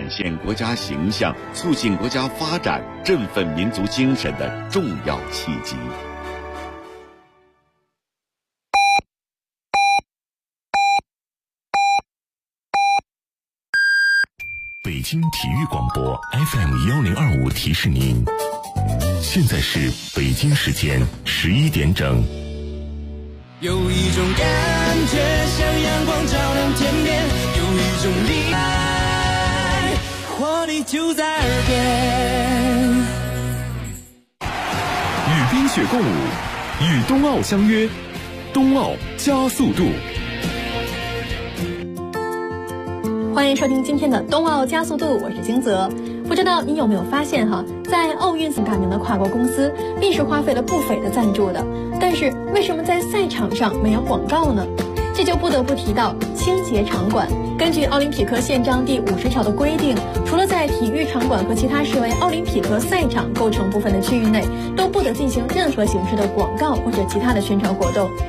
展现国家形象、促进国家发展、振奋民族精神的重要契机。 北京体育广播 FM1025提示您，现在是北京时间11点整。 有一种感觉像阳光照亮天边，有一种力爱，活力就在耳边。 与冰雪共舞，与冬奥相约，冬奥加速度。 欢迎收听今天的冬奥加速度，我是金泽。不知道你有没有发现在奥运大名的跨国公司必是花费了不菲的赞助的，但是为什么在赛场上没有广告呢？这就不得不提到清洁场馆。根据奥林匹克宪章第50条的规定，除了在体育场馆和其他视为奥林匹克赛场构成部分的区域内，都不得进行任何形式的广告或者其他的宣传活动。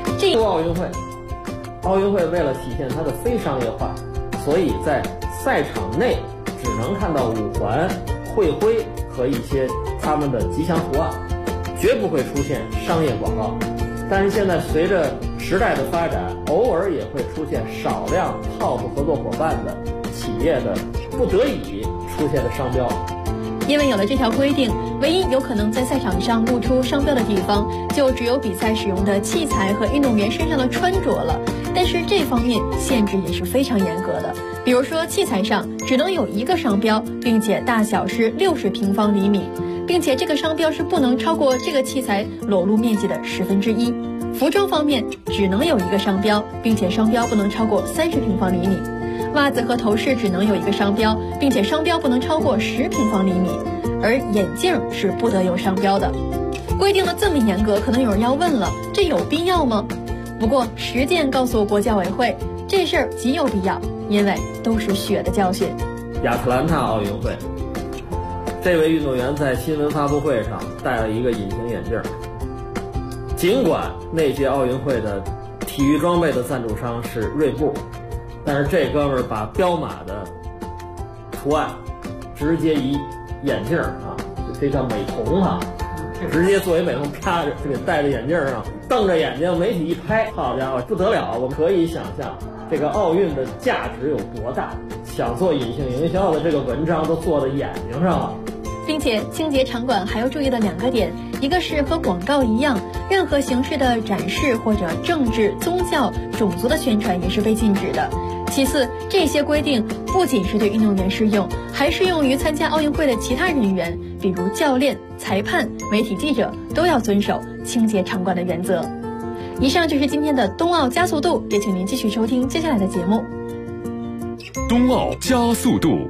奥运会为了体现它的非商业化，所以在赛场内只能看到五环、会徽和一些他们的吉祥图案，绝不会出现商业广告。但是现在随着时代的发展，偶尔也会出现少量 TOP 合作伙伴的企业的不得已出现的商标。 因为有了这条规定，唯一有可能在赛场上露出商标的地方，就只有比赛使用的器材和运动员身上的穿着了。但是这方面限制也是非常严格的，比如说器材上只能有一个商标，并且大小是60平方厘米，并且这个商标是不能超过这个器材裸露面积的1/10。服装方面只能有一个商标，并且商标不能超过30平方厘米。袜子和头饰只能有一个商标，并且商标不能超过10平方厘米，而眼镜是不得有商标的。规定的这么严格，可能有人要问了，这有必要吗？不过实践告诉国家委会，这事儿极有必要，因为都是血的教训。 亚特兰大奥运会，这位运动员在新闻发布会上戴了一个隐形眼镜。尽管那届奥运会的体育装备的赞助商是锐步，但是这哥们儿把彪马的图案直接以眼镜这叫美瞳直接作为美瞳啪着就给戴在眼镜上，瞪着眼睛，媒体一拍，好家伙不得了！我们可以想象这个奥运的价值有多大，想做隐性营销的这个文章都做在眼睛上了。 并且清洁场馆还要注意的2个点，一个是和广告一样，任何形式的展示或者政治、宗教、种族的宣传也是被禁止的。其次，这些规定不仅是对运动员适用，还适用于参加奥运会的其他人员，比如教练、裁判、媒体记者，都要遵守清洁场馆的原则。以上就是今天的冬奥加速度，也请您继续收听接下来的节目。 冬奥加速度。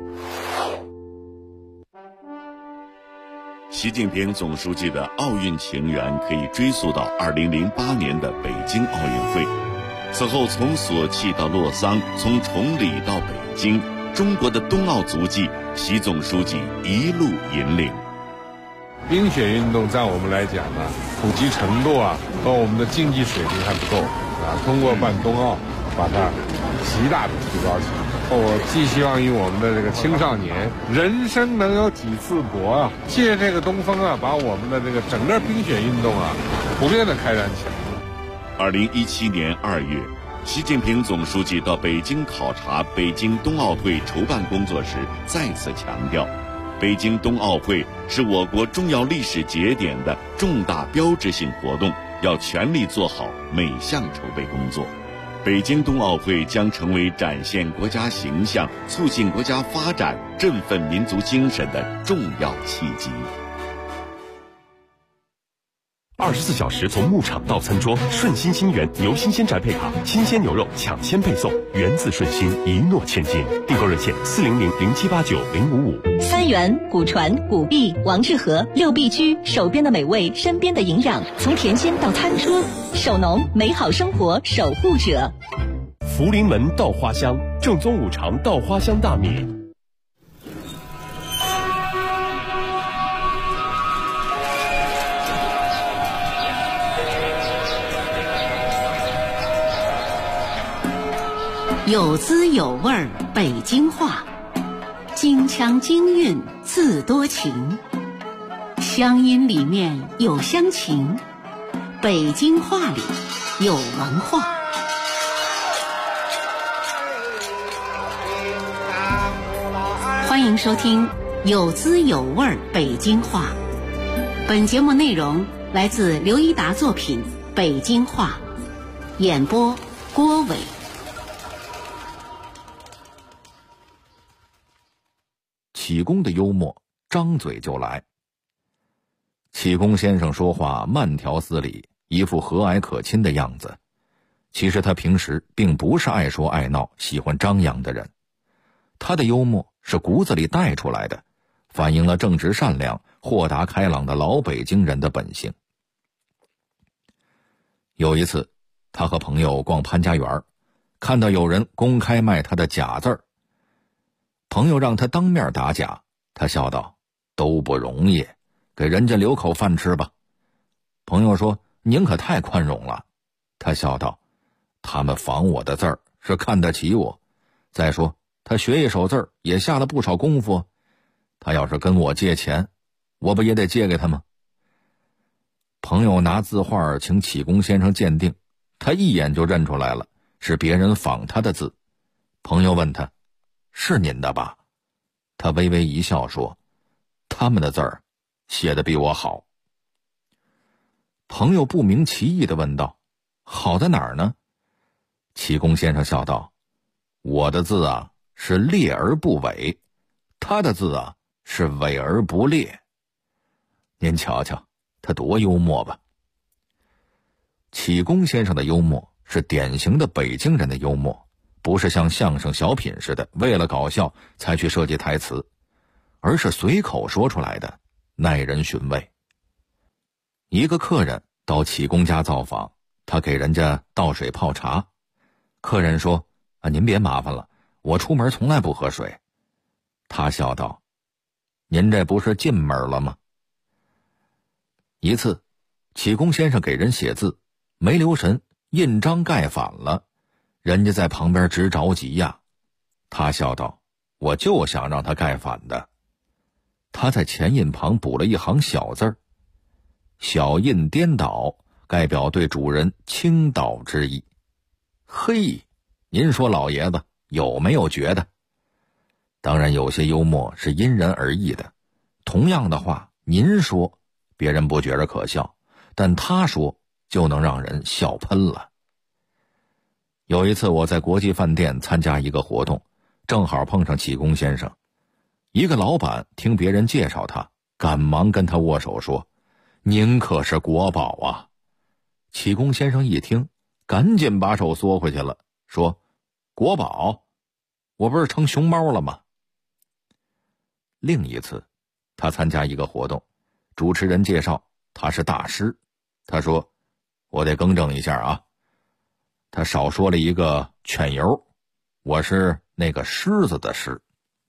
习近平总书记的奥运情缘可以追溯到2008年的北京奥运会。此后从索契到洛桑，从崇礼到北京，中国的冬奥足迹，习总书记一路引领。 冰雪运动在我们来讲呢，普及程度和我们的竞技水平还不够通过办冬奥把它极大的提高起来。我寄希望于我们的这个青少年，人生能有几次搏借这个东风把我们的这个整个冰雪运动普遍的开展起来。 2017年2月，习近平总书记到北京考察北京冬奥会筹办工作时，再次强调，北京冬奥会是我国重要历史节点的重大标志性活动，要全力做好每项筹备工作。北京冬奥会将成为展现国家形象、促进国家发展、振奋民族精神的重要契机。 24小时从牧场到餐桌，顺心心源牛新鲜宅配卡，新鲜牛肉抢先配送，源自顺心，一诺千金。订购热线40007890555。 三元、古传、古币、王致和、六必居，手边的美味，身边的营养，从田间到餐桌，守农，美好生活守护者。 福临门稻花香，正宗五常稻花香大米。 有滋有味儿，北京话。 京腔京韵自多情，乡音里面有乡情，北京话里有文化。欢迎收听有滋有味北京话。本节目内容来自刘一达作品《北京话》，演播郭伟。 启功的幽默，张嘴就来。启功先生说话慢条斯理，一副和蔼可亲的样子。其实他平时并不是爱说爱闹、喜欢张扬的人。他的幽默是骨子里带出来的，反映了正直善良、豁达开朗的老北京人的本性。有一次，他和朋友逛潘家园，看到有人公开卖他的假字儿。朋友让他当面打假，他笑道：“都不容易，给人家留口饭吃吧。”朋友说：“您可太宽容了。”他笑道：“他们仿我的字儿是看得起我，再说他学一手字儿也下了不少功夫，他要是跟我借钱，我不也得借给他吗？”朋友拿字画请启功先生鉴定，他一眼就认出来了，是别人仿他的字。朋友问他：“是您的吧？”他微微一笑说：“他们的字儿写得比我好。”朋友不明其意地问道：“好在哪儿呢？”启功先生笑道：“我的字啊是烈而不伪，他的字啊是伪而不烈。您瞧瞧他多幽默吧。”启功先生的幽默是典型的北京人的幽默，不是像相声小品似的为了搞笑才去设计台词，而是随口说出来的，耐人寻味。一个客人到启功家造访，他给人家倒水泡茶。客人说：“您别麻烦了，我出门从来不喝水。”他笑道：“您这不是进门了吗？”一次，启功先生给人写字，没留神印章盖反了，人家在旁边直着急呀。他笑道：“我就想让他盖反的。”他在前印旁补了一行小字儿，小印颠倒，代表对主人倾倒之意。嘿，您说老爷子有没有觉得？当然有些幽默是因人而异的，同样的话您说别人不觉着可笑，但他说就能让人笑喷了。有一次我在国际饭店参加一个活动，正好碰上启功先生。一个老板听别人介绍他，赶忙跟他握手说：“您可是国宝啊！”启功先生一听，赶紧把手缩回去了，说：“国宝？我不是成熊猫了吗？”另一次，他参加一个活动，主持人介绍他是大师，他说：“我得更正一下啊，他少说了一个犬油，我是那个狮子的狮。”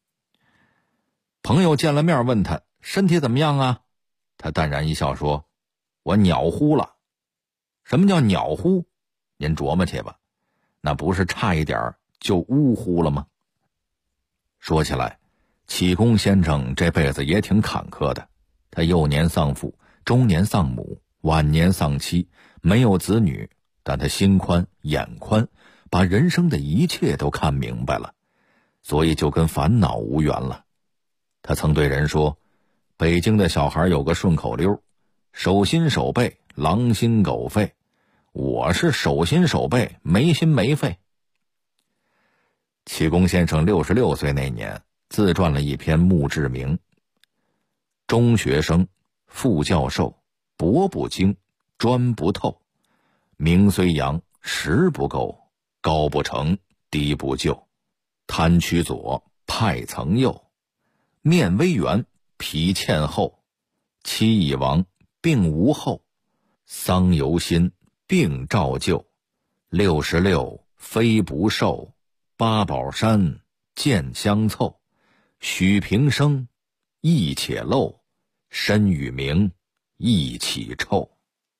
朋友见了面问他身体怎么样啊？他淡然一笑说：“我鸟呼了。”什么叫鸟呼？您琢磨去吧，那不是差一点就呜呼了吗？说起来，启功先生这辈子也挺坎坷的，他幼年丧父，中年丧母，晚年丧妻，没有子女，但他心宽眼宽，把人生的一切都看明白了，所以就跟烦恼无缘了。他曾对人说，北京的小孩有个顺口溜：手心手背，狼心狗肺。我是手心手背，没心没肺。启功先生66岁那年，自传了一篇《墓志铭》：中学生，副教授，博不精，专不透，名虽扬，实不够，高不成，低不就，贪趋左，派曾右，面微圆，皮欠厚，妻已亡，病无后，丧犹新，病照旧，66非不寿，八宝山见相凑，许平生亦且漏，身与名一起臭。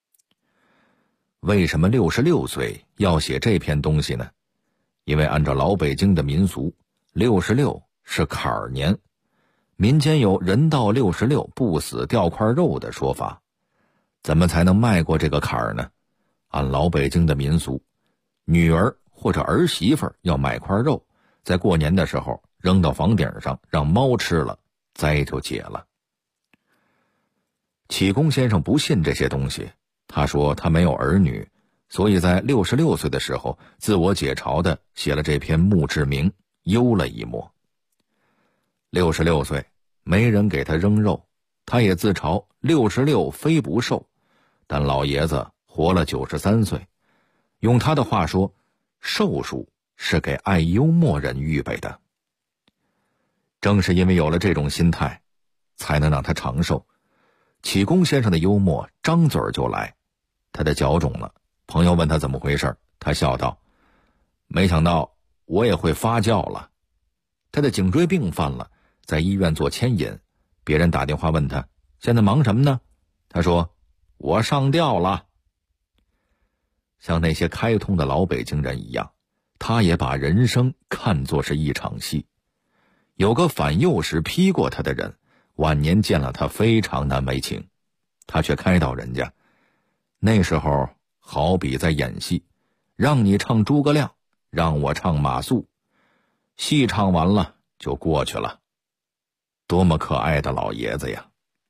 为什么66岁要写这篇东西呢？因为按照老北京的民俗，66 是坎儿年，民间有人到66不死掉块肉的说法。怎么才能迈过这个坎儿呢？按老北京的民俗，女儿或者儿媳妇要买块肉，在过年的时候扔到房顶上，让猫吃了，灾就解了。启功先生不信这些东西，他说他没有儿女，所以在66岁的时候自我解嘲的写了这篇墓志铭，幽了一墨。66岁没人给他扔肉，他也自嘲66非不寿，但老爷子活了93岁，用他的话说，寿数是给爱幽默人预备的。正是因为有了这种心态，才能让他长寿。启功先生的幽默张嘴就来，他的脚肿了，朋友问他怎么回事，他笑道：没想到我也会发酵了。他的颈椎病犯了，在医院做牵引，别人打电话问他现在忙什么呢，他说我上吊了。像那些开通的老北京人一样，他也把人生看作是一场戏。有个反右时批过他的人，晚年见了他非常难为情，他却开导人家，那时候好比在演戏，让你唱诸葛亮，让我唱马谡，戏唱完了就过去了。多么可爱的老爷子呀！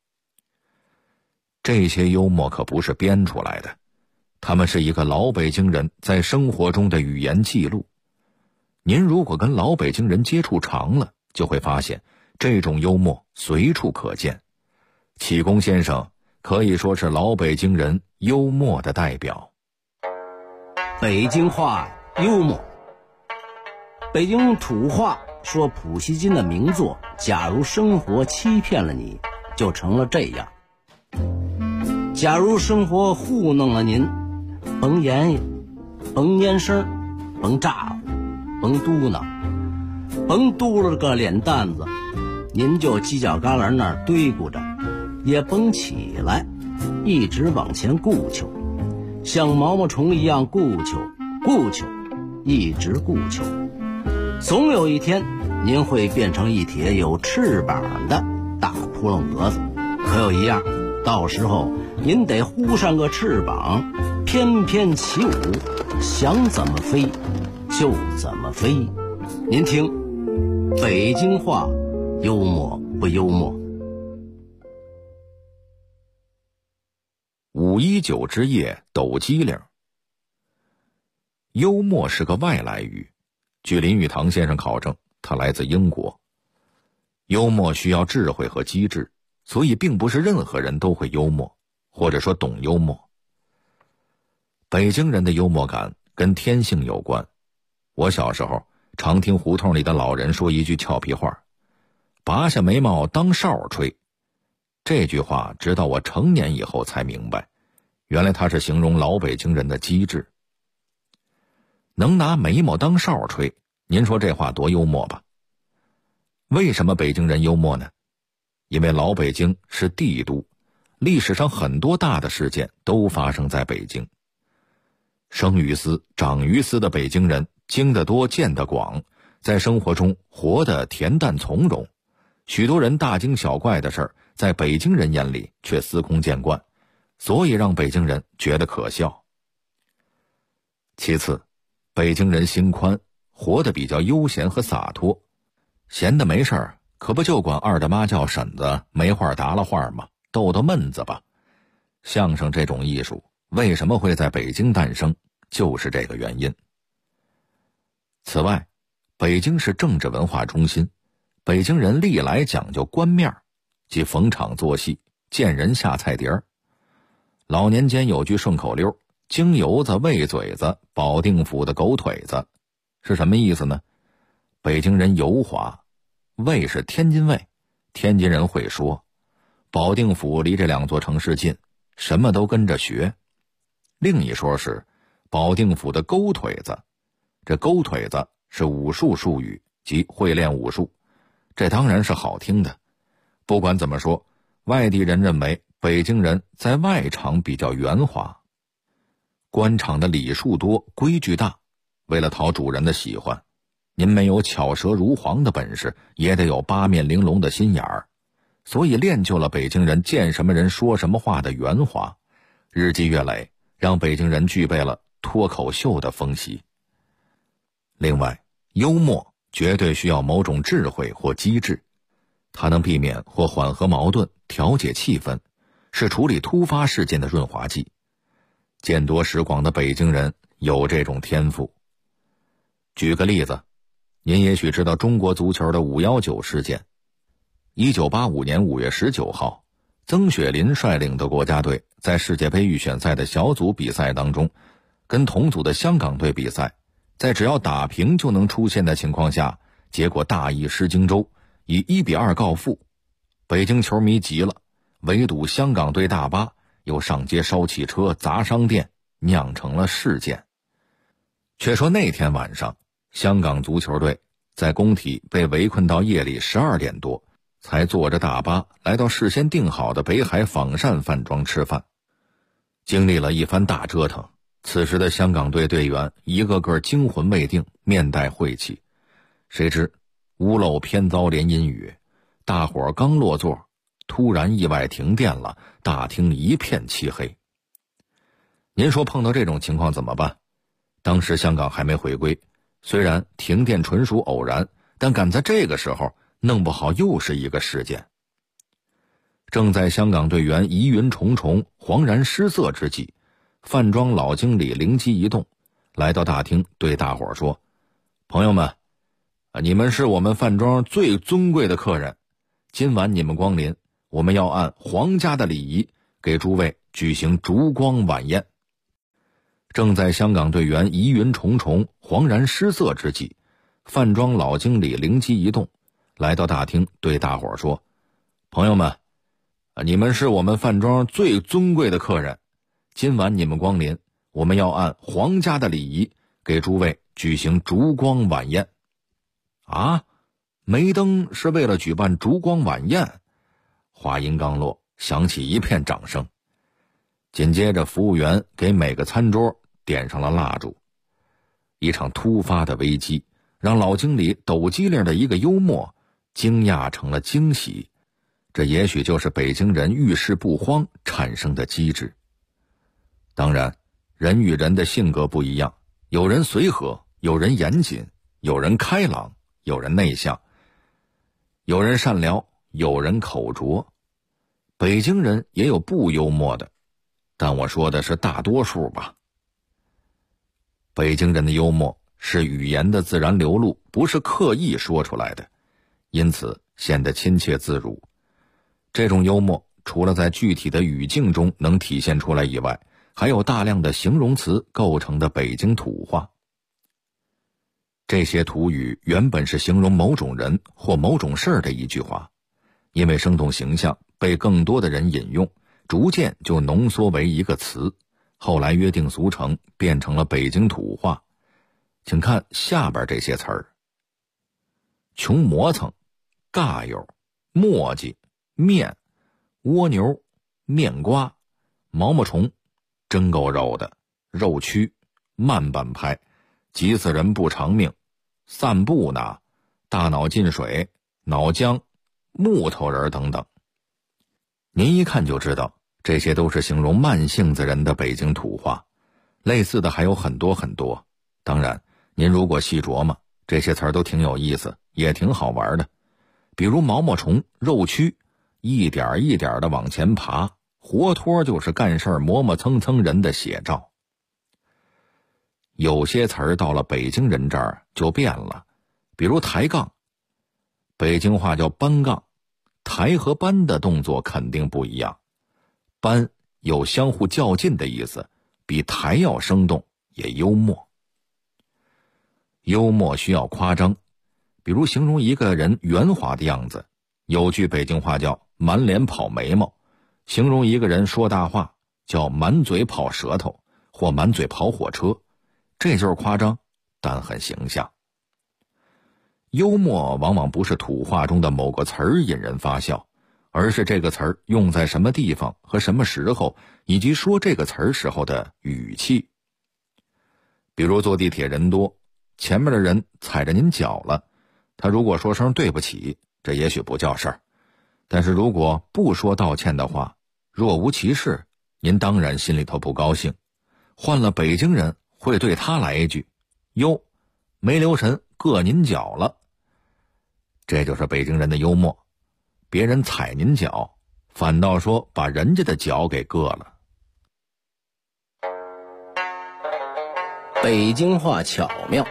这些幽默可不是编出来的，他们是一个老北京人在生活中的语言记录。您如果跟老北京人接触长了，就会发现这种幽默随处可见。启功先生可以说是老北京人幽默的代表。 北京话幽默。北京土话说普希金的名作《假如生活欺骗了你》就成了这样。假如生活糊弄了您，甭言语，甭蔫声，甭咋呼，甭嘟囔，甭嘟了个脸蛋子，您就犄角旮旯那儿堆咕着，也甭起来，一直往前顾求，像毛毛虫一样顾求，一直顾求。总有一天您会变成一帖有翅膀的大扑棱蛾子，可有一样，到时候您得呼上个翅膀，翩翩起舞，想怎么飞就怎么飞。您听，北京话幽默不幽默 ？519之夜抖机灵。幽默是个外来语，据林语堂先生考证，他来自英国。幽默需要智慧和机智，所以并不是任何人都会幽默，或者说懂幽默。北京人的幽默感跟天性有关。我小时候常听胡同里的老人说一句俏皮话，拔下眉毛当哨吹。这句话直到我成年以后才明白，原来他是形容老北京人的机智。能拿眉毛当哨吹，您说这话多幽默吧？为什么北京人幽默呢？因为老北京是帝都，历史上很多大的事件都发生在北京。生于斯长于斯的北京人经得多见得广，在生活中活得恬淡从容，许多人大惊小怪的事儿在北京人眼里却司空见惯，所以让北京人觉得可笑。其次，北京人心宽，活得比较悠闲和洒脱，闲得没事儿可不就管二大妈叫婶子，没话搭了话吗？逗逗闷子吧。相声这种艺术为什么会在北京诞生，就是这个原因。此外，北京是政治文化中心，北京人历来讲究官面，即逢场作戏，见人下菜碟儿。老年间有句顺口溜，京油子喂嘴子，保定府的狗腿子，是什么意思呢？北京人油滑，卫是天津卫，天津人会说，保定府离这两座城市近，什么都跟着学。另一说是保定府的勾腿子，这勾腿子是武术术语，即会练武术，这当然是好听的。不管怎么说，外地人认为北京人在外场比较圆滑，官场的礼数多，规矩大，为了讨主人的喜欢， 您没有巧舌如簧的本事，也得有八面玲珑的心眼儿。所以练就了北京人见什么人说什么话的圆滑，日积月累，让北京人具备了脱口秀的风习。另外，幽默绝对需要某种智慧或机智，它能避免或缓和矛盾，调节气氛，是处理突发事件的润滑剂。见多识广的北京人有这种天赋。举个例子，您也许知道中国足球的519事件。1985年5月19号，曾雪林率领的国家队在世界杯预选赛的小组比赛当中，跟同组的香港队比赛，在只要打平就能出线的情况下，结果大意失荆州，以1-2告负。北京球迷急了，围堵香港队大巴，又上街烧汽车、砸商店，酿成了事件。却说那天晚上，香港足球队在工体被围困到夜里12点多，才坐着大巴来到事先订好的北海仿膳饭庄吃饭。经历了一番大折腾，此时的香港队队员一个个惊魂未定，面带晦气。谁知屋漏偏遭连阴雨，大伙儿刚落座，突然意外停电了，大厅一片漆黑。您说碰到这种情况怎么办？当时香港还没回归，虽然停电纯属偶然，但赶在这个时候弄不好又是一个事件。正在香港队员疑云重重、惶然失色之际，饭庄老经理灵机一动，来到大厅对大伙儿说：“朋友们，你们是我们饭庄最尊贵的客人，今晚你们光临，我们要按皇家的礼仪给诸位举行烛光晚宴。”正在香港队员疑云重重、惶然失色之际，饭庄老经理灵机一动，来到大厅对大伙儿说：“朋友们，你们是我们饭庄最尊贵的客人，今晚你们光临，我们要按皇家的礼仪给诸位举行烛光晚宴。”啊，煤灯是为了举办烛光晚宴？话音刚落，响起一片掌声。紧接着服务员给每个餐桌点上了蜡烛。一场突发的危机让老经理抖机灵的一个幽默惊讶成了惊喜，这也许就是北京人遇事不慌产生的机智。当然，人与人的性格不一样，有人随和，有人严谨，有人开朗，有人内向，有人善良，有人口拙。北京人也有不幽默的，但我说的是大多数吧。北京人的幽默是语言的自然流露，不是刻意说出来的，因此显得亲切自如。这种幽默除了在具体的语境中能体现出来以外，还有大量的形容词构成的北京土话。这些土语原本是形容某种人或某种事儿的一句话，因为生动形象，被更多的人引用，逐渐就浓缩为一个词，后来约定俗成，变成了北京土话。请看下边这些词儿：穷磨蹭、尬友、磨叽、面、蜗牛、面瓜、毛毛虫、真够肉的、肉蛆、慢半拍、急死人不偿命、散步呢、大脑进水、脑浆、木头人等等。您一看就知道，这些都是形容慢性子人的北京土话，类似的还有很多很多。当然，您如果细琢磨，这些词儿都挺有意思，也挺好玩的。比如毛毛虫、肉蛆，一点一点的往前爬，活脱就是干事儿磨磨蹭蹭人的写照。有些词儿到了北京人这儿就变了，比如抬杠，北京话叫搬杠，抬和搬的动作肯定不一样。搬有相互较劲的意思，比抬要生动，也幽默。幽默需要夸张，比如形容一个人圆滑的样子，有句北京话叫满脸跑眉毛，形容一个人说大话叫满嘴跑舌头或满嘴跑火车，这就是夸张，但很形象。幽默往往不是土话中的某个词儿引人发笑，而是这个词儿用在什么地方和什么时候，以及说这个词儿时候的语气。比如坐地铁人多， 前面的人踩着您脚了，他如果说声对不起，这也许不叫事儿，但是如果不说道歉的话，若无其事，您当然心里头不高兴。换了北京人会对他来一句，哟，没留神硌您脚了。这就是北京人的幽默，别人踩您脚，反倒说把人家的脚给硌了。 北京话巧妙。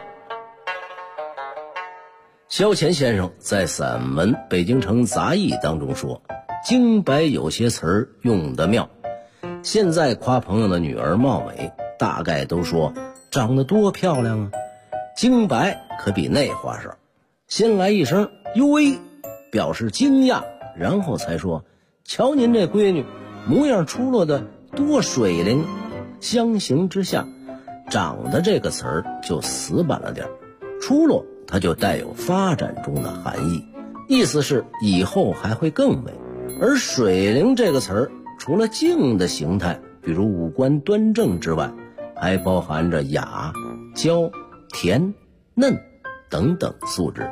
萧乾先生在散文《北京城杂艺》当中说，京白有些词儿用得妙。现在夸朋友的女儿貌美，大概都说长得多漂亮啊。京白可比那话少，先来一声哟喂，表示惊讶，然后才说瞧您这闺女模样出落的多水灵。相形之下，长得这个词儿就死板了点，出落它就带有发展中的含义，意思是以后还会更美。而水灵这个词儿除了静的形态，比如五官端正之外，还包含着雅、娇、甜、嫩等等素质。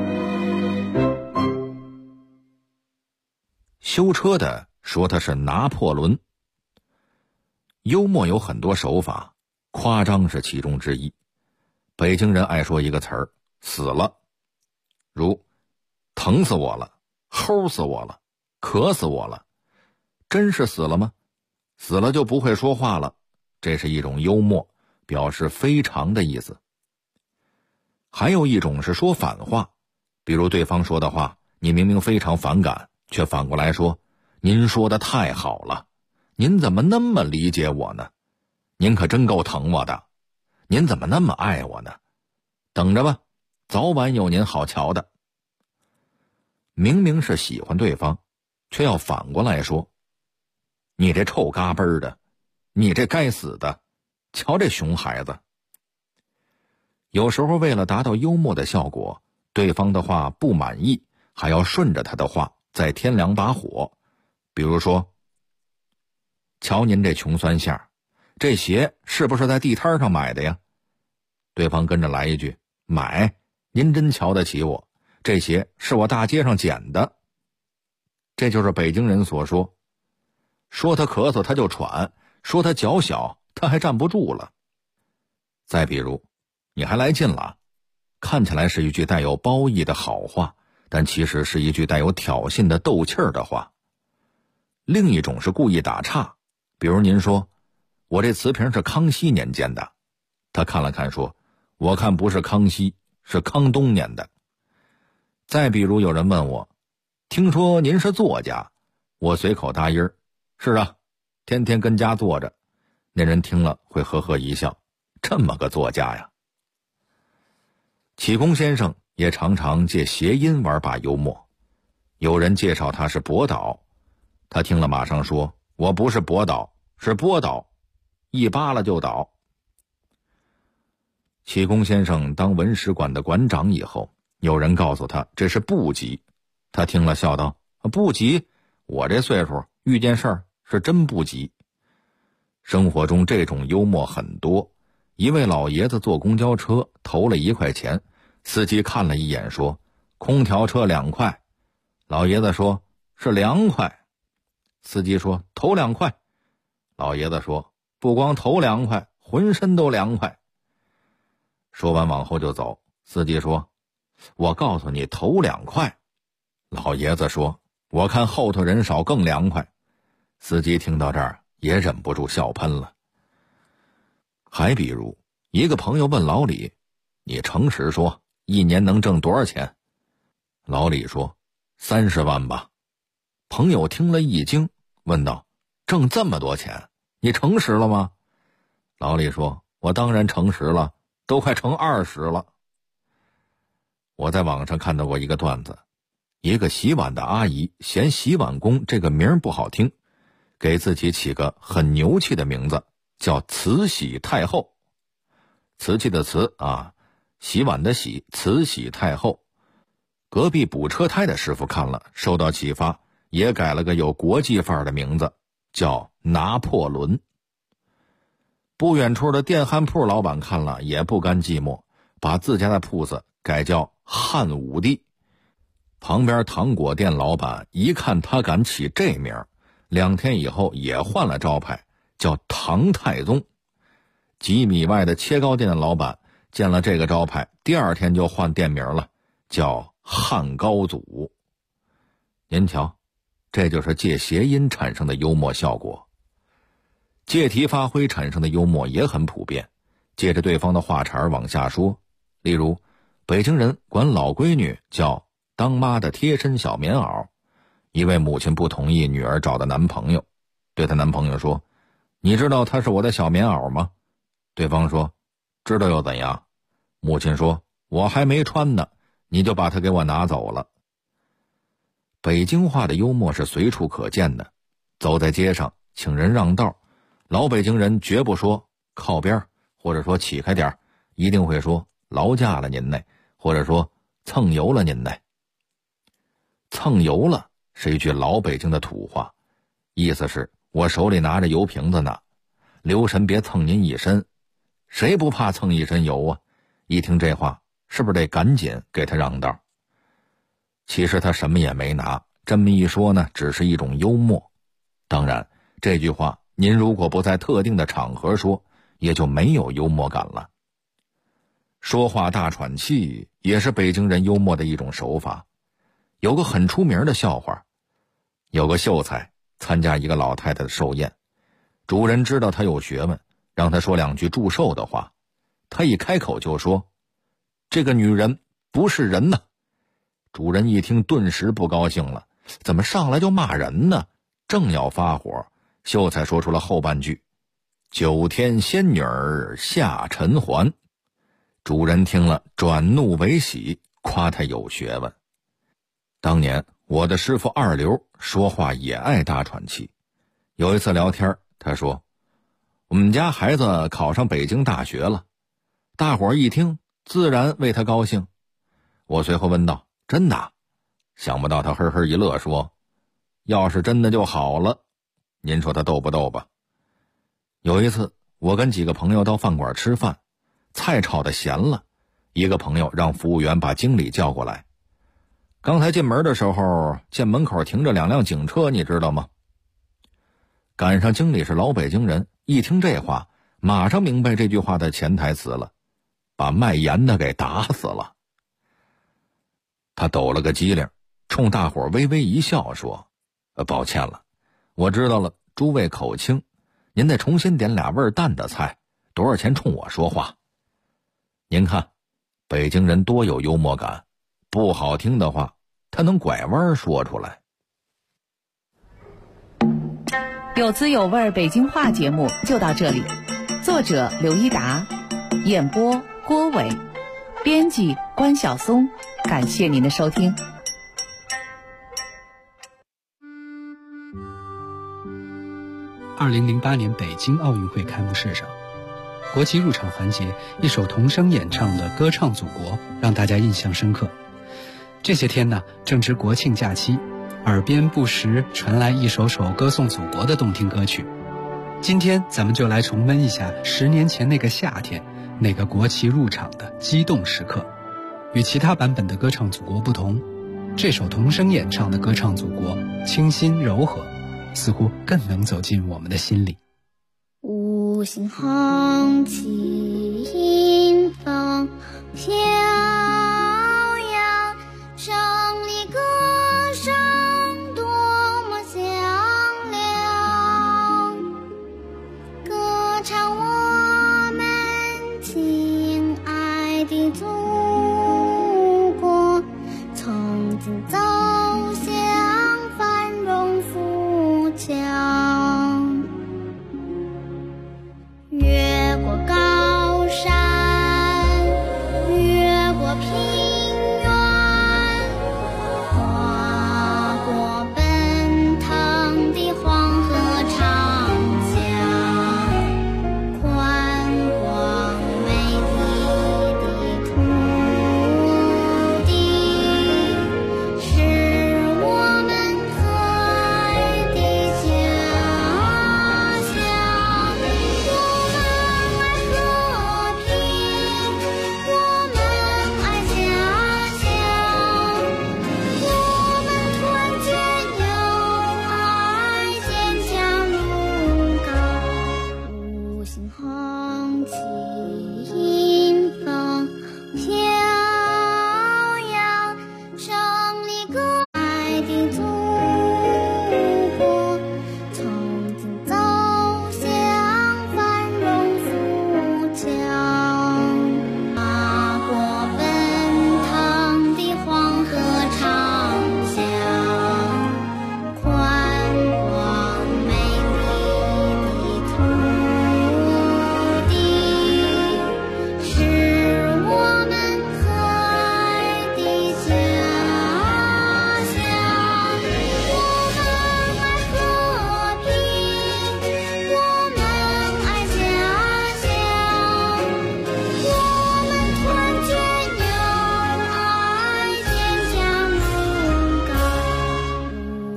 修车的说他是拿破仑。幽默有很多手法，夸张是其中之一。北京人爱说一个词儿，死了，如疼死我了，齁死我了，渴死我了。真是死了吗？死了就不会说话了，这是一种幽默，表示非常的意思。还有一种是说反话，比如对方说的话你明明非常反感，却反过来说您说的太好了，您怎么那么理解我呢？您可真够疼我的，您怎么那么爱我呢？等着吧，早晚有您好瞧的。明明是喜欢对方，却要反过来说你这臭嘎嘣儿的，你这该死的，瞧这熊孩子。有时候为了达到幽默的效果，对方的话不满意，还要顺着他的话再添两把火。比如说，瞧您这穷酸相，这鞋是不是在地摊上买的呀？对方跟着来一句，买，您真瞧得起我，这鞋是我大街上捡的。这就是北京人所说，说他咳嗽他就喘，说他脚小他还站不住了。再比如，你还来劲了，看起来是一句带有褒义的好话，但其实是一句带有挑衅的斗气儿的话。另一种是故意打岔，比如您说我这瓷瓶是康熙年间的，他看了看说我看不是康熙，是康东年的。再比如有人问我，听说您是作家，我随口答音儿，是啊，天天跟家坐着。那人听了会呵呵一笑，这么个作家呀。启功先生也常常借谐音玩把幽默。有人介绍他是博导，他听了马上说我不是博导，是波导，一扒拉就倒。启功先生当文史馆的馆长以后，有人告诉他这是部级，他听了笑道，部级？我这岁数遇见事儿是真不急。生活中这种幽默很多。一位老爷子坐公交车投了1块钱，司机看了一眼说空调车2块，老爷子说是2块。司机说投2块，老爷子说不光投2块，浑身都2块。说完往后就走，司机说我告诉你投2块，老爷子说我看后头人少更凉快。司机听到这儿也忍不住笑喷了。还比如，一个朋友问老李，你诚实说一年能挣多少钱？老李说30万吧。朋友听了一惊，问道，挣这么多钱，你诚实了吗？老李说，我当然诚实了，都快成20了。我在网上看到过一个段子，一个洗碗的阿姨嫌洗碗工这个名不好听，给自己起个很牛气的名字，叫慈禧太后。瓷器的瓷啊，洗碗的洗，慈禧太后。隔壁补车胎的师傅看了，受到启发，也改了个有国际范儿的名字，叫拿破仑。不远处的电焊铺老板看了也不甘寂寞， 把自家的铺子改叫汉武帝。旁边糖果店老板一看他敢起这名，2天以后也换了招牌，叫唐太宗。几米外的切糕店的老板见了这个招牌，第2天就换店名了，叫汉高祖。您瞧，这就是借谐音产生的幽默效果。借题发挥产生的幽默也很普遍，借着对方的话茬往下说。例如，北京人管老闺女叫当妈的贴身小棉袄。一位母亲不同意女儿找的男朋友，对她男朋友说：“你知道他是我的小棉袄吗？”对方说：“知道又怎样？”母亲说：“我还没穿呢，你就把它给我拿走了。”北京话的幽默是随处可见的。走在街上，请人让道，老北京人绝不说靠边或者说起开点，一定会说劳驾了您呢，或者说蹭油了您呢。蹭油了是一句老北京的土话，意思是我手里拿着油瓶子呢，留神别蹭您一身。谁不怕蹭一身油啊？一听这话，是不是得赶紧给他让道？其实他什么也没拿，这么一说呢，只是一种幽默。当然，这句话您如果不在特定的场合说，也就没有幽默感了。说话大喘气也是北京人幽默的一种手法。有个很出名的笑话，有个秀才参加一个老太太的寿宴，主人知道他有学问，让他说2句祝寿的话。他一开口就说：“这个女人不是人呐！”主人一听顿时不高兴了，怎么上来就骂人呢？正要发火，秀才说出了后半句：“9天仙女儿下尘寰。”主人听了转怒为喜，夸他有学问。当年我的师傅2流说话也爱大喘气。有一次聊天，他说：“我们家孩子考上北京大学了。”大伙儿一听，自然为他高兴。我随后问道：“真的？”想不到他呵呵一乐说：“要是真的就好了。”您说他逗不逗吧？有一次我跟几个朋友到饭馆吃饭，菜炒得咸了，一个朋友让服务员把经理叫过来。刚才进门的时候，见门口停着2辆警车，你知道吗？赶上经理是老北京人，一听这话，马上明白这句话的潜台词了，把卖盐的给打死了。他抖了个机灵，冲大伙微微一笑说：“抱歉了，我知道了，诸位口轻，您再重新点俩味淡的菜，多少钱冲我说话？”您看，北京人多有幽默感，不好听的话，他能拐弯说出来。 有滋有味北京话节目就到这里，作者刘一达，演播郭伟，编辑关晓松，感谢您的收听。 2008年北京奥运会开幕式上，国旗入场环节，一首童声演唱的《歌唱祖国》让大家印象深刻。这些天呢，正值国庆假期，耳边不时传来一首首歌颂祖国的动听歌曲。今天咱们就来重温一下10年前那个夏天，那个国旗入场的激动时刻。与其他版本的《歌唱祖国》不同，这首童声演唱的《歌唱祖国》清新柔和，似乎更能走进我们的心里。 五星红旗迎风飘扬，胜利歌声多么响亮，歌唱我们亲爱的祖国，从今走向繁荣富强。越过高山，越过平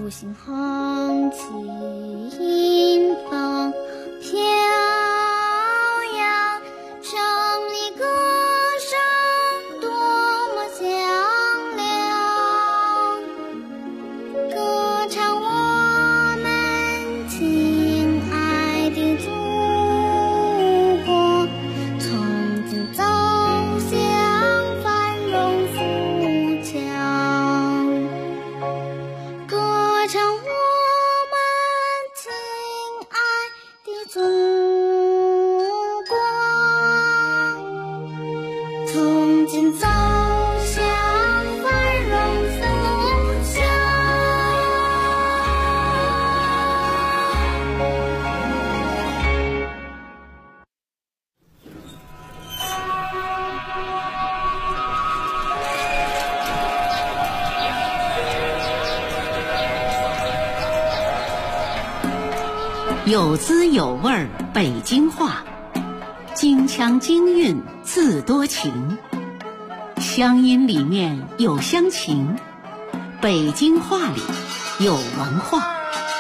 心红清风飘扬，胜利歌声多么响亮，歌唱我们亲爱的祖国，从今走向繁荣富强，歌唱我们亲爱的祖国，从今走向繁荣富强。 有滋有味儿北京话，京腔京韵自多情，乡音里面有乡情，北京话里有文化。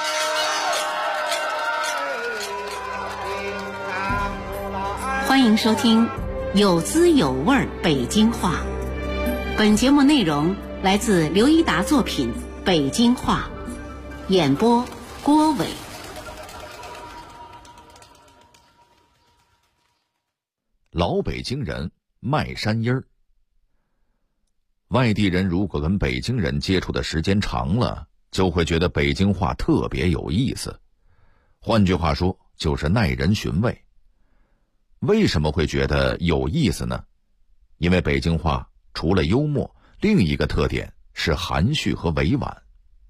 欢迎收听有滋有味儿北京话。本节目内容来自刘一达作品《北京话》，演播郭伟。 老北京人卖山阴儿。外地人如果跟北京人接触的时间长了，就会觉得北京话特别有意思。换句话说，就是耐人寻味。为什么会觉得有意思呢？因为北京话除了幽默，另一个特点是含蓄和委婉。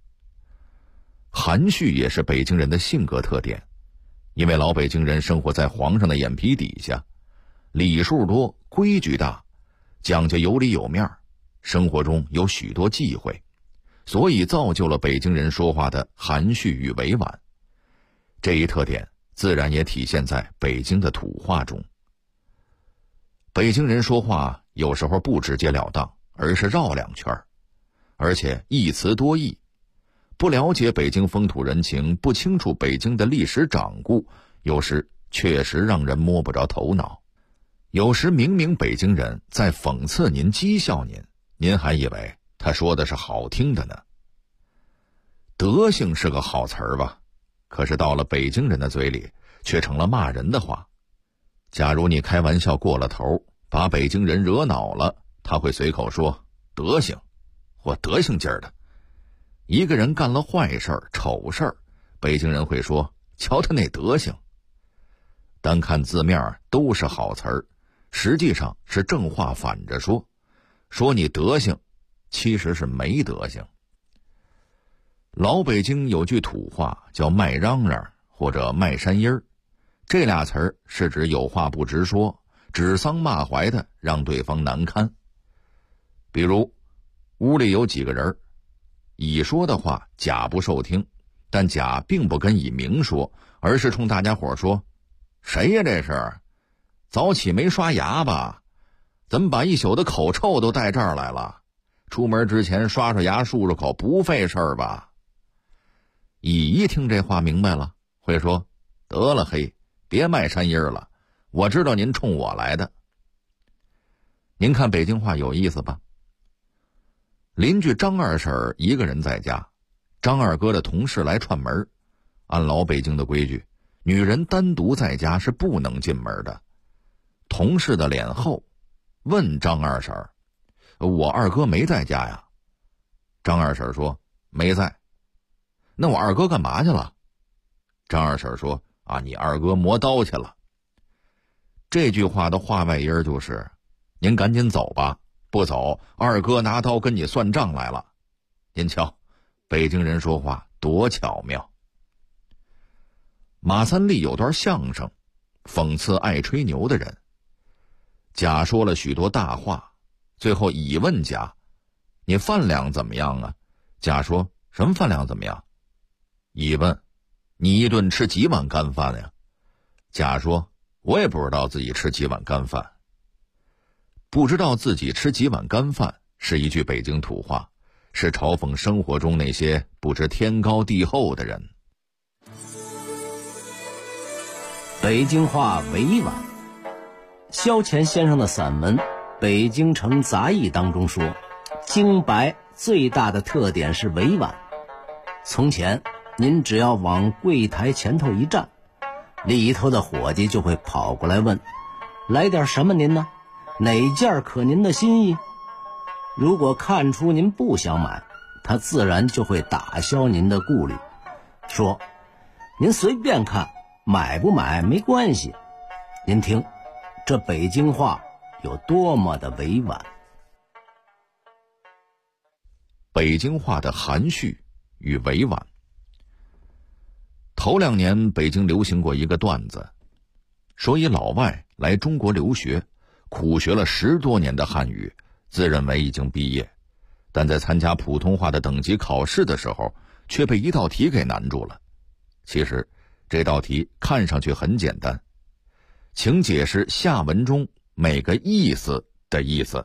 含蓄也是北京人的性格特点，因为老北京人生活在皇上的眼皮底下，礼数多，规矩大，讲究有理有面，生活中有许多忌讳，所以造就了北京人说话的含蓄与委婉。这一特点自然也体现在北京的土话中。北京人说话有时候不直截了当，而是绕两圈，而且一词多义。不了解北京风土人情，不清楚北京的历史掌故，有时确实让人摸不着头脑。有时明明北京人在讽刺您、讥笑您，您还以为他说的是好听的呢。德行是个好词儿吧，可是到了北京人的嘴里，却成了骂人的话。假如你开玩笑过了头，把北京人惹恼了，他会随口说德行或德行劲儿的。一个人干了坏事儿、丑事儿，北京人会说瞧他那德行。单看字面都是好词儿，实际上是正话反着说，说你德行，其实是没德行。老北京有句土话叫卖嚷嚷或者卖山阴儿，这俩词儿是指有话不直说，指桑骂槐的，让对方难堪。比如屋里有几个人，乙说的话甲不受听，但甲并不跟乙明说，而是冲大家伙说，谁呀这是？早起没刷牙吧？怎么把一宿的口臭都带这儿来了？出门之前刷刷牙漱漱口不费事儿吧？乙一听这话明白了，会说得了嘿，别卖山阴儿了，我知道您冲我来的。您看北京话有意思吧？邻居张二婶一个人在家，张二哥的同事来串门，按老北京的规矩，女人单独在家是不能进门的。同事的脸厚，问张二婶，我二哥没在家呀？张二婶说没在。那我二哥干嘛去了？张二婶说你二哥磨刀去了。这句话的话外音就是您赶紧走吧，不走二哥拿刀跟你算账来了。您瞧北京人说话多巧妙。马三立有段相声讽刺爱吹牛的人。甲说了许多大话，最后乙问甲，你饭量怎么样啊？甲说什么饭量怎么样？乙问你一顿吃几碗干饭呀？甲说我也不知道自己吃几碗干饭。不知道自己吃几碗干饭是一句北京土话， 是嘲讽生活中那些不知天高地厚的人。 北京话委婉。萧乾先生的散文《北京城杂役》当中说，京白最大的特点是委婉。从前您只要往柜台前头一站，里头的伙计就会跑过来问，来点什么您呢？哪件可您的心意？如果看出您不想买，他自然就会打消您的顾虑，说您随便看，买不买没关系。您听，这北京话有多么的委婉。 北京话的含蓄与委婉。头2年北京流行过一个段子，说一老外来中国留学，苦学了10多年的汉语，自认为已经毕业，但在参加普通话的等级考试的时候，却被一道题给难住了。其实这道题看上去很简单，请解释下文中每个意思的意思。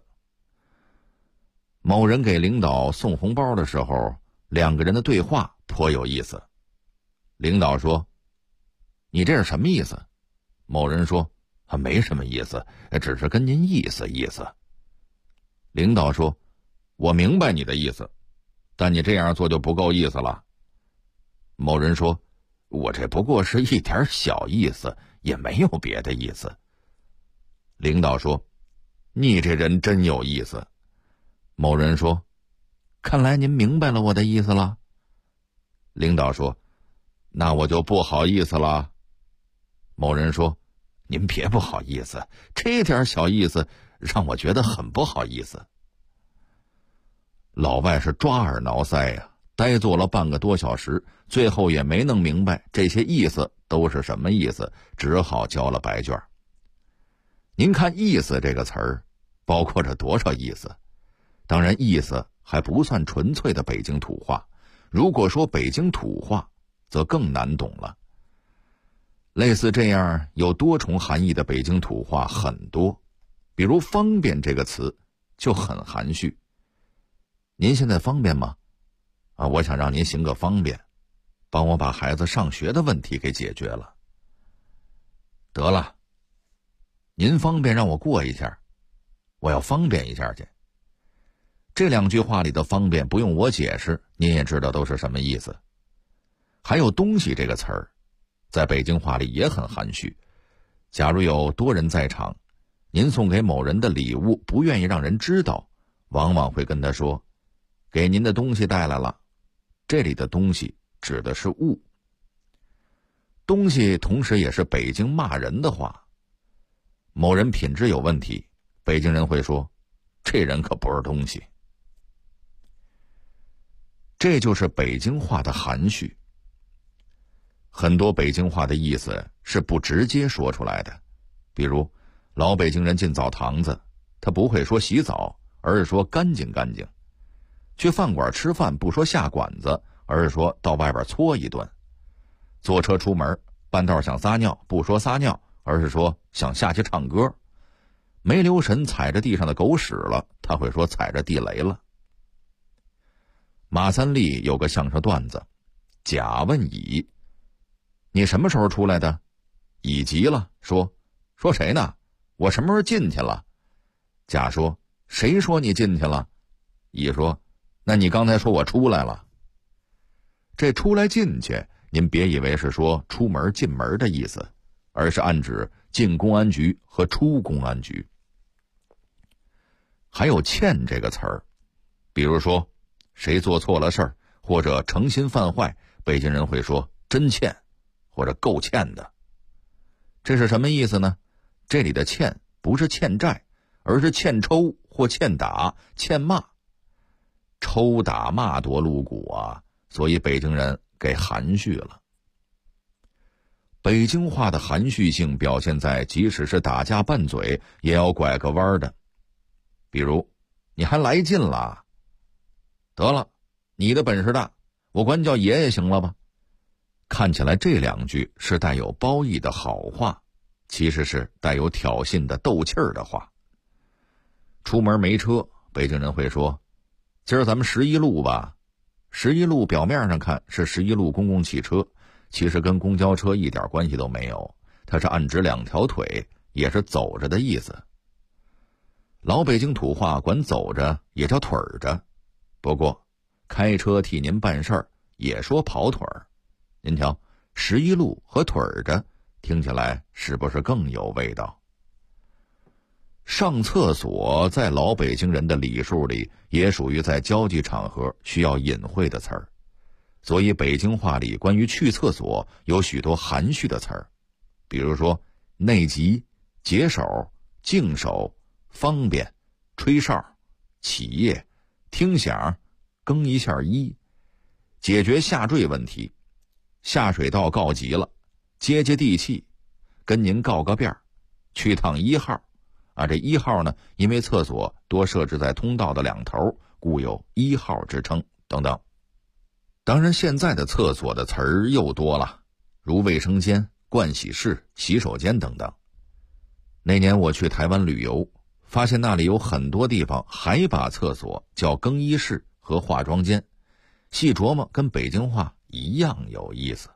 某人给领导送红包的时候，2个人的对话颇有意思。领导说，你这是什么意思？某人说，没什么意思，只是跟您意思意思。领导说，我明白你的意思，但你这样做就不够意思了。某人说，我这不过是一点小意思，也没有别的意思。领导说，你这人真有意思。某人说，看来您明白了我的意思了。领导说，那我就不好意思了。某人说，您别不好意思，这点小意思让我觉得很不好意思。老外是抓耳挠腮呀，呆坐了半个多小时，最后也没弄明白这些意思都是什么意思，只好交了白卷。您看意思这个词儿包括着多少意思？当然意思还不算纯粹的北京土话，如果说北京土话则更难懂了。类似这样有多重含义的北京土话很多，比如方便这个词就很含蓄。您现在方便吗？我想让您行个方便，帮我把孩子上学的问题给解决了。得了，您方便让我过一下，我要方便一下去。这2句话里的方便不用我解释，您也知道都是什么意思。还有东西这个词儿，在北京话里也很含蓄。假如有多人在场，您送给某人的礼物不愿意让人知道，往往会跟他说，给您的东西带来了。这里的东西指的是物。东西同时也是北京骂人的话。某人品质有问题，北京人会说，这人可不是东西。这就是北京话的含蓄。很多北京话的意思是不直接说出来的，比如老北京人进澡堂子，他不会说洗澡，而是说干净干净。去饭馆吃饭不说下馆子，而是说到外边搓一顿。坐车出门，半道想撒尿，不说撒尿，而是说想下去唱歌。没留神踩着地上的狗屎了，他会说踩着地雷了。马三立有个相声段子，甲问乙，你什么时候出来的？乙急了，说谁呢？我什么时候进去了？甲说，谁说你进去了？乙说，那你刚才说我出来了。这出来进去，您别以为是说出门进门的意思，而是暗指进公安局和出公安局。还有欠这个词儿，比如说谁做错了事儿或者诚心犯坏，北京人会说真欠或者够欠的。这是什么意思呢？这里的欠不是欠债，而是欠抽或欠打、欠骂。抽打骂多露骨啊，所以北京人给含蓄了。北京话的含蓄性表现在即使是打架拌嘴也要拐个弯的。比如，你还来劲了？得了，你的本事大，我管你叫爷爷行了吧？看起来这2句是带有褒义的好话，其实是带有挑衅的斗气儿的话。出门没车，北京人会说， 今儿咱们11路吧，11路表面上看是11路公共汽车，其实跟公交车一点关系都没有，它是暗指2条腿，也是走着的意思。老北京土话管走着也叫腿儿着，不过开车替您办事儿也说跑腿儿。您瞧11路和腿儿着听起来是不是更有味道？上厕所在老北京人的礼数里也属于在交际场合需要隐晦的词儿，所以北京话里关于去厕所有许多含蓄的词儿，比如说内急、解手、净手、方便、吹哨、起夜、听响、更一下衣、解决下坠问题、下水道告急了、接地气、跟您告个遍、去趟1号啊，这1号呢，因为厕所多设置在通道的2头，故有1号之称等等。当然现在的厕所的词儿又多了，如卫生间、盥洗室、洗手间等等。那年我去台湾旅游，发现那里有很多地方还把厕所叫更衣室和化妆间，细琢磨跟北京话一样有意思。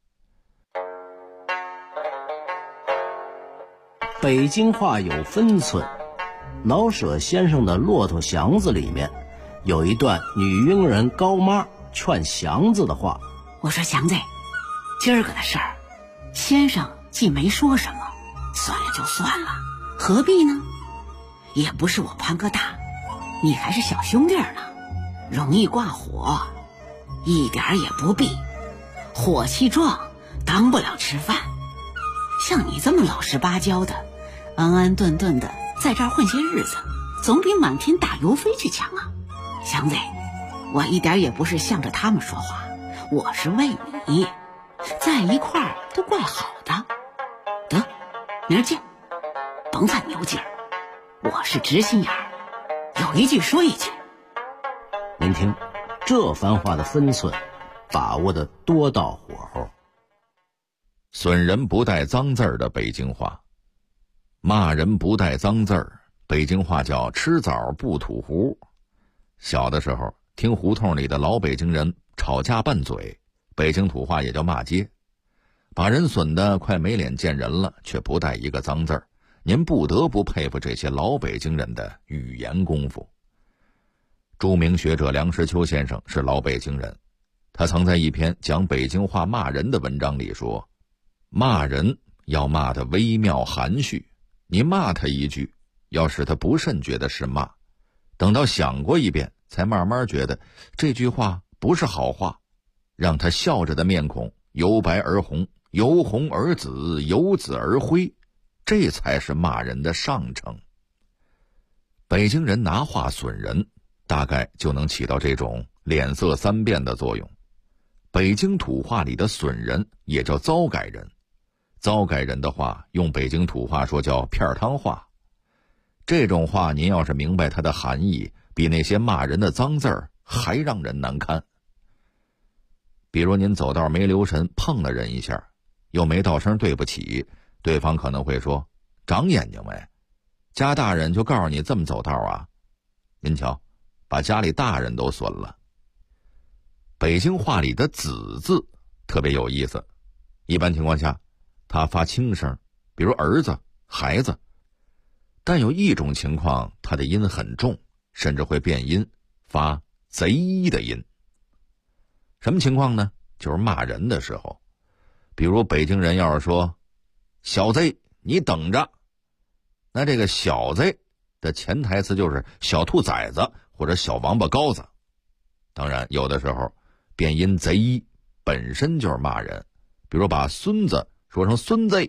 北京话有分寸，老舍先生的《骆驼祥子》里面有一段女佣人高妈劝祥子的话： 我说祥子，今儿个的事儿，先生既没说什么，算了就算了，何必呢？也不是我潘哥大，你还是小兄弟呢，容易挂火，一点也不必。火气壮，当不了吃饭。像你这么老实巴交的，安安顿顿的在这儿混些日子，总比满天打油飞去强啊！祥子，我一点也不是向着他们说话，我是为你，在一块儿都怪好的。得，明儿见，甭犯牛劲儿，我是直心眼儿，有一句说一句。 您听，这番话的分寸把握的多到火候。 损人不带脏字儿的北京话，骂人不带脏字儿，北京话叫吃枣不吐壶。小的时候听胡同里的老北京人吵架拌嘴，北京土话也叫骂街，把人损得快没脸见人了，却不带一个脏字儿。您不得不佩服这些老北京人的语言功夫。著名学者梁实秋先生是老北京人，他曾在一篇讲北京话骂人的文章里说，骂人要骂得微妙含蓄，你骂他一句，要使他不甚觉得是骂，等到想过一遍，才慢慢觉得这句话不是好话，让他笑着的面孔由白而红，由红而紫，由紫而灰，这才是骂人的上乘。北京人拿话损人，大概就能起到这种脸色三变的作用。北京土话里的损人也叫糟改人，糟改人的话用北京土话说叫片儿汤话。这种话您要是明白它的含义，比那些骂人的脏字儿还让人难堪。比如您走道没留神碰了人一下，又没道声对不起，对方可能会说，长眼睛没？家大人就告诉你这么走道啊？您瞧，把家里大人都损了。北京话里的子字特别有意思，一般情况下它发轻声，比如儿子、孩子，但有一种情况它的音很重，甚至会变音，发贼的音。什么情况呢？就是骂人的时候。比如北京人要是说，小贼你等着，那这个小贼的潜台词就是小兔崽子或者小王八羔子。当然有的时候变音贼本身就是骂人，比如把孙子说成孙子。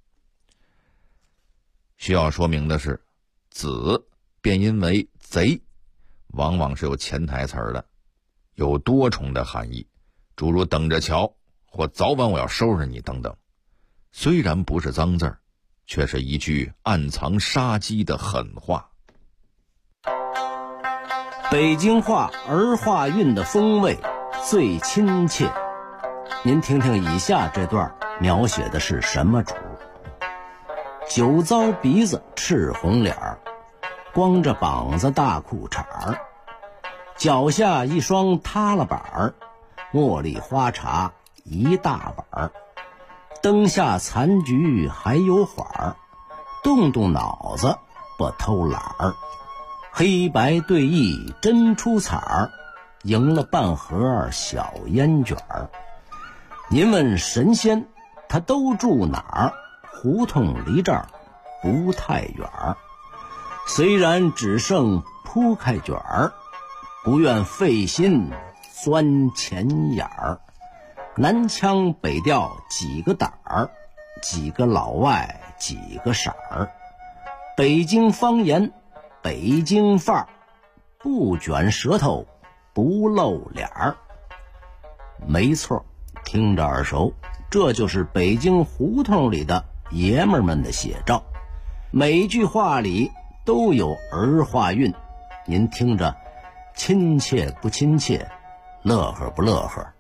需要说明的是，子变音为贼往往是有潜台词的，有多重的含义，诸如等着瞧或早晚我要收拾你等等。虽然不是脏字儿，却是一句暗藏杀机的狠话。 北京话儿化韵的风味最亲切，您听听以下这段描写的是什么主？酒糟鼻子赤红脸儿，光着膀子大裤衩儿， 脚下一双塌了板儿，茉莉花茶一大碗儿，灯下残局还有缓儿，动动脑子不偷懒儿，黑白对弈真出彩儿，赢了半盒小烟卷儿。您问神仙他都住哪儿？胡同离这儿不太远儿，虽然只剩铺开卷儿，不愿费心钻钱眼儿。南腔北调几个胆儿，几个老外几个色儿，北京方言北京范儿，不卷舌头不露脸儿。没错，听着耳熟，这就是北京胡同里的爷们儿们的写照，每句话里都有儿化韵，您听着亲切不亲切，乐呵不乐呵。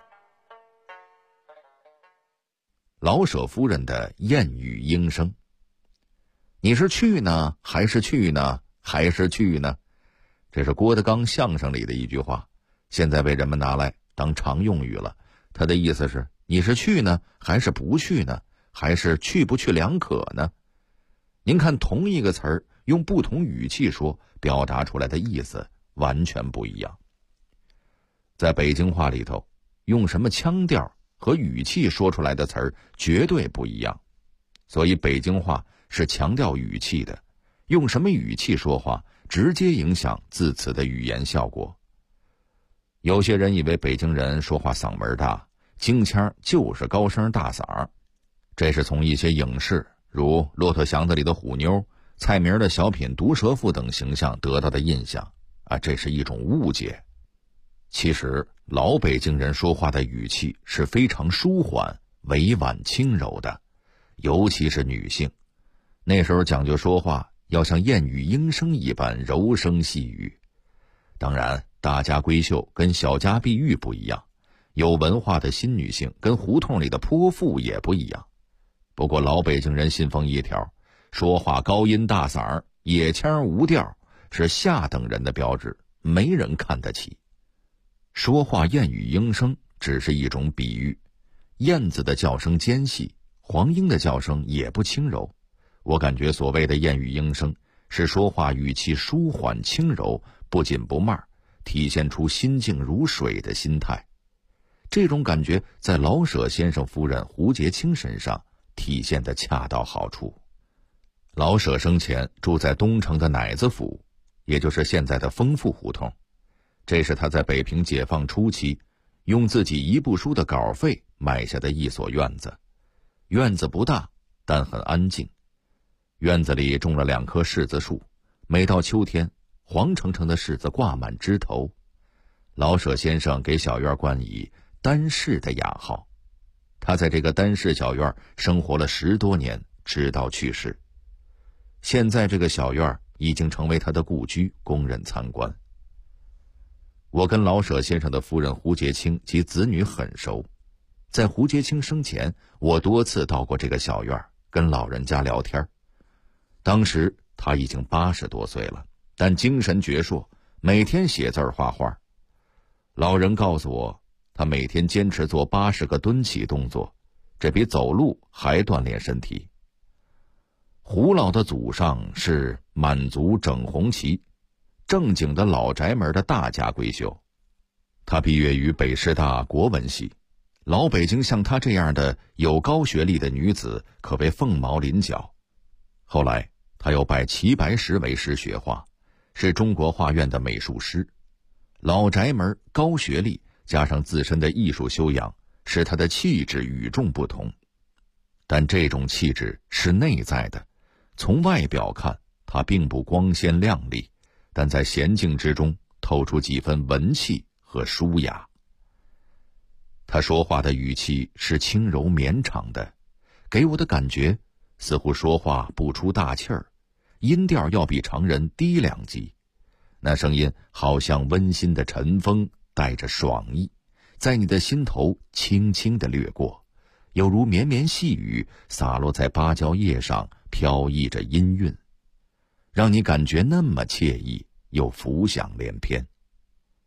老舍夫人的谚语应声，你是去呢还是去呢还是去呢？这是郭德纲相声里的一句话，现在被人们拿来当常用语了。他的意思是，你是去呢还是不去呢，还是去不去两可呢？您看，同一个词儿用不同语气说，表达出来的意思完全不一样。在北京话里头，用什么腔调和语气说出来的词儿绝对不一样，所以北京话是强调语气的，用什么语气说话直接影响字词的语言效果。有些人以为北京人说话嗓门大，京腔就是高声大嗓，这是从一些影视如《骆驼祥子》里的虎妞、蔡明的小品《毒舌妇》等形象得到的印象这是一种误解。其实老北京人说话的语气是非常舒缓、委婉轻柔的，尤其是女性，那时候讲究说话要像谚语应声一般柔声细语。当然，大家闺秀跟小家碧玉不一样，有文化的新女性跟胡同里的泼妇也不一样。不过老北京人信奉一条，说话高音大嗓、野腔无调是下等人的标志，没人看得起。说话谚语应声只是一种比喻，燕子的叫声尖细，黄莺的叫声也不轻柔。我感觉所谓的谚语应声是说话语气舒缓轻柔，不紧不慢，体现出心静如水的心态。这种感觉在老舍先生夫人胡洁清身上体现得恰到好处。老舍生前住在东城的奶子府，也就是现在的丰富胡同，这是他在北平解放初期用自己一部书的稿费买下的一所院子。院子不大，但很安静。院子里种了2棵柿子树，每到秋天，黄澄澄的柿子挂满枝头。老舍先生给小院冠以单柿的雅号。他在这个单柿小院生活了10多年，直到去世。现在这个小院已经成为他的故居，供人参观。我跟老舍先生的夫人胡洁清及子女很熟，在胡洁清生前，我多次到过这个小院，跟老人家聊天。当时他已经80多岁了，但精神矍铄，每天写字画画。老人告诉我，他每天坚持做80个蹲起动作，这比走路还锻炼身体。胡老的祖上是满族整红旗，正经的老宅门的大家闺秀。他毕业于北师大国文系，老北京像她这样的有高学历的女子可谓凤毛麟角。后来他又拜齐白石为师学画，是中国画院的美术师。老宅门高学历加上自身的艺术修养，使他的气质与众不同。但这种气质是内在的，从外表看他并不光鲜亮丽，但在娴静之中透出几分文气和舒雅。他说话的语气是轻柔绵长的，给我的感觉似乎说话不出大气儿，音调要比常人低2级。那声音好像温馨的晨风，带着爽意，在你的心头轻轻地掠过，犹如绵绵细雨洒落在芭蕉叶上，飘逸着音韵，让你感觉那么惬意，又浮想联翩。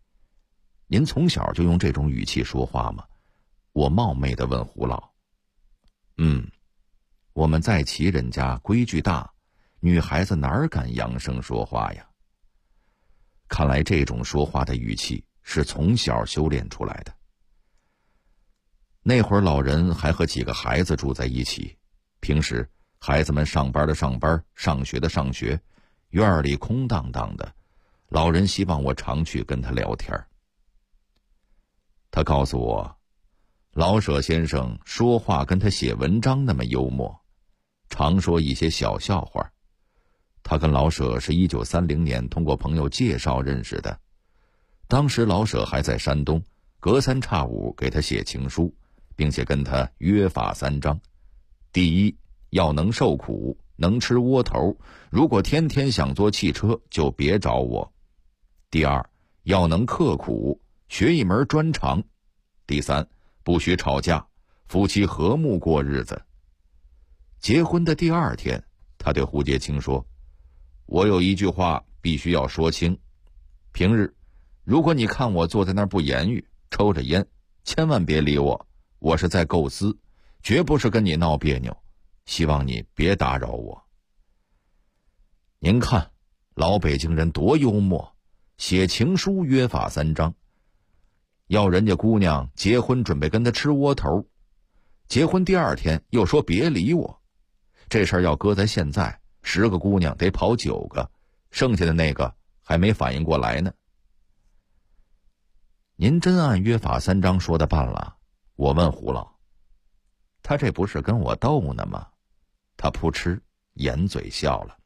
您从小就用这种语气说话吗？我冒昧地问胡老。我们在齐人家规矩大，女孩子哪儿敢扬声说话呀？看来这种说话的语气是从小修炼出来的。那会儿老人还和几个孩子住在一起，平时孩子们上班的上班，上学的上学，院里空荡荡的，老人希望我常去跟他聊天。他告诉我，老舍先生说话跟他写文章那么幽默，常说一些小笑话。他跟老舍是1930年通过朋友介绍认识的，当时老舍还在山东，隔三差五给他写情书，并且跟他约法3章：第一，要能受苦，能吃窝头，如果天天想坐汽车就别找我；第二，要能刻苦，学一门专长；第三，不许吵架，夫妻和睦过日子。结婚的第2天，他对胡洁清说，我有一句话必须要说清，平日如果你看我坐在那儿不言语，抽着烟，千万别理我，我是在构思，绝不是跟你闹别扭，希望你别打扰我。您看老北京人多幽默，写情书约法3章，要人家姑娘结婚准备跟他吃窝头，结婚第2天又说别理我。这事儿要搁在现在，10个姑娘得跑9个，剩下的那个还没反应过来呢。您真按约法3章说的办了？我问胡老。他这不是跟我斗呢吗？他扑哧掩嘴笑了。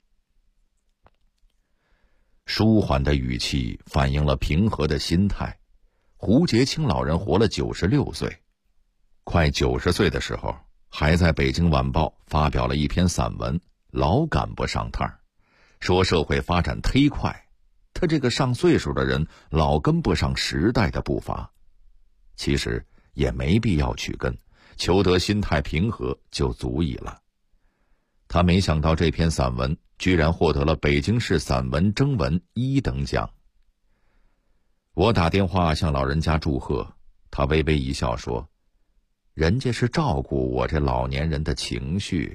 舒缓的语气反映了平和的心态。胡洁清老人活了96岁，快90岁的时候，还在北京晚报发表了一篇散文，老赶不上趟，说社会发展忒快，他这个上岁数的人老跟不上时代的步伐。其实也没必要去跟，求得心态平和就足矣了。他没想到这篇散文居然获得了北京市散文征文1等奖。我打电话向老人家祝贺，他微微一笑说，人家是照顾我这老年人的情绪。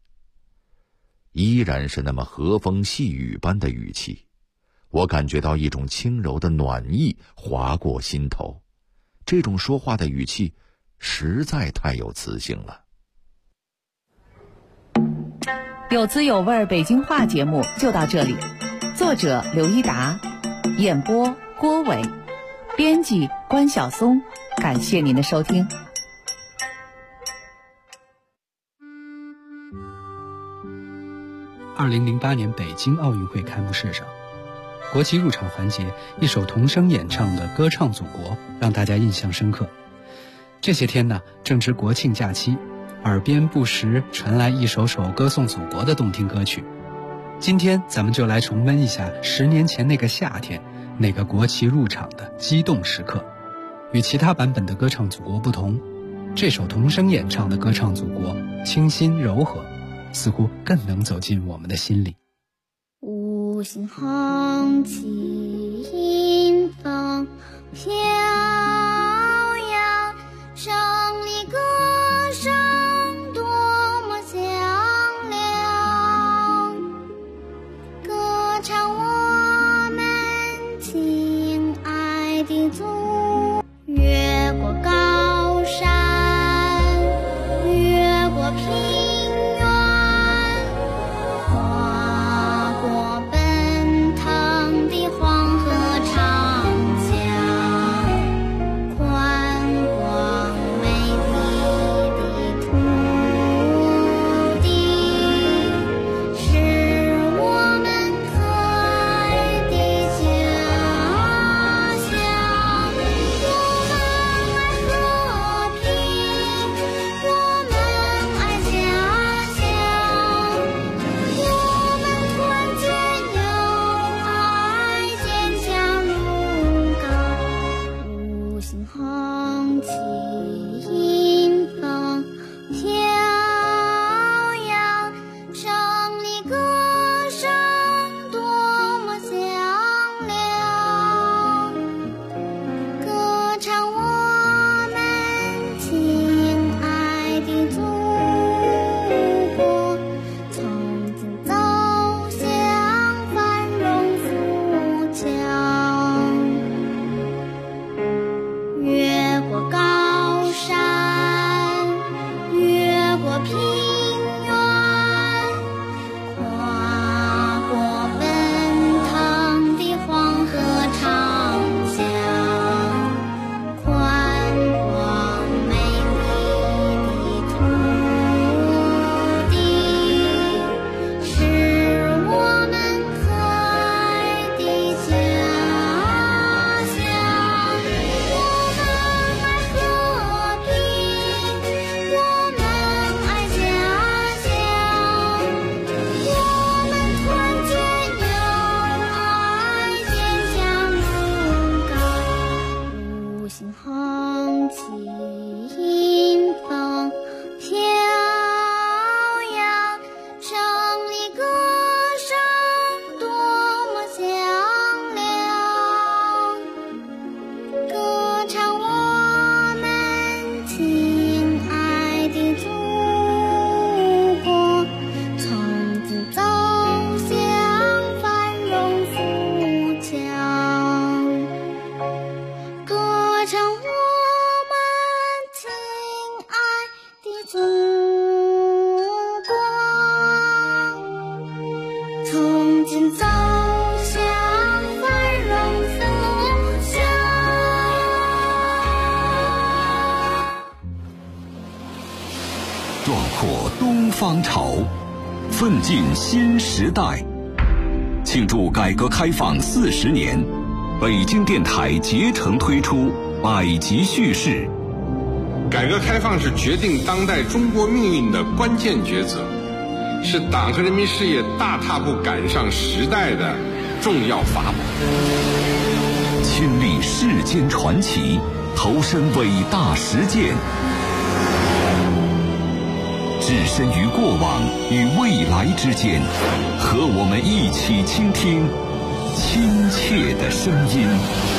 依然是那么和风细雨般的语气，我感觉到一种轻柔的暖意划过心头。这种说话的语气实在太有磁性了。 有滋有味北京话节目就到这里，作者刘一达，演播郭伟，编辑关晓松，感谢您的收听。 2008年北京奥运会开幕式上，国旗入场环节，一首童声演唱的《歌唱祖国》让大家印象深刻。这些天呢，正值国庆假期，耳边不时传来一首首歌颂祖国的动听歌曲。今天咱们就来重温一下10年前那个夏天，那个国旗入场的激动时刻。与其他版本的《歌唱祖国》不同，这首童声演唱的《歌唱祖国》清新柔和，似乎更能走进我们的心里。 五星红旗风飘扬，胜利歌声多么响亮，歌唱我们亲爱的祖国，越过高山，越过平原，跨过奔腾的黄河长江，宽广美壮阔东方潮，奋进新时代。庆祝改革开放40年，北京电台竭诚推出百集叙事。 改革开放是决定当代中国命运的关键抉择，是党和人民事业大踏步赶上时代的重要法宝。 亲历世间传奇，投身伟大实践，置身于过往与未来之间，和我们一起倾听亲切的声音。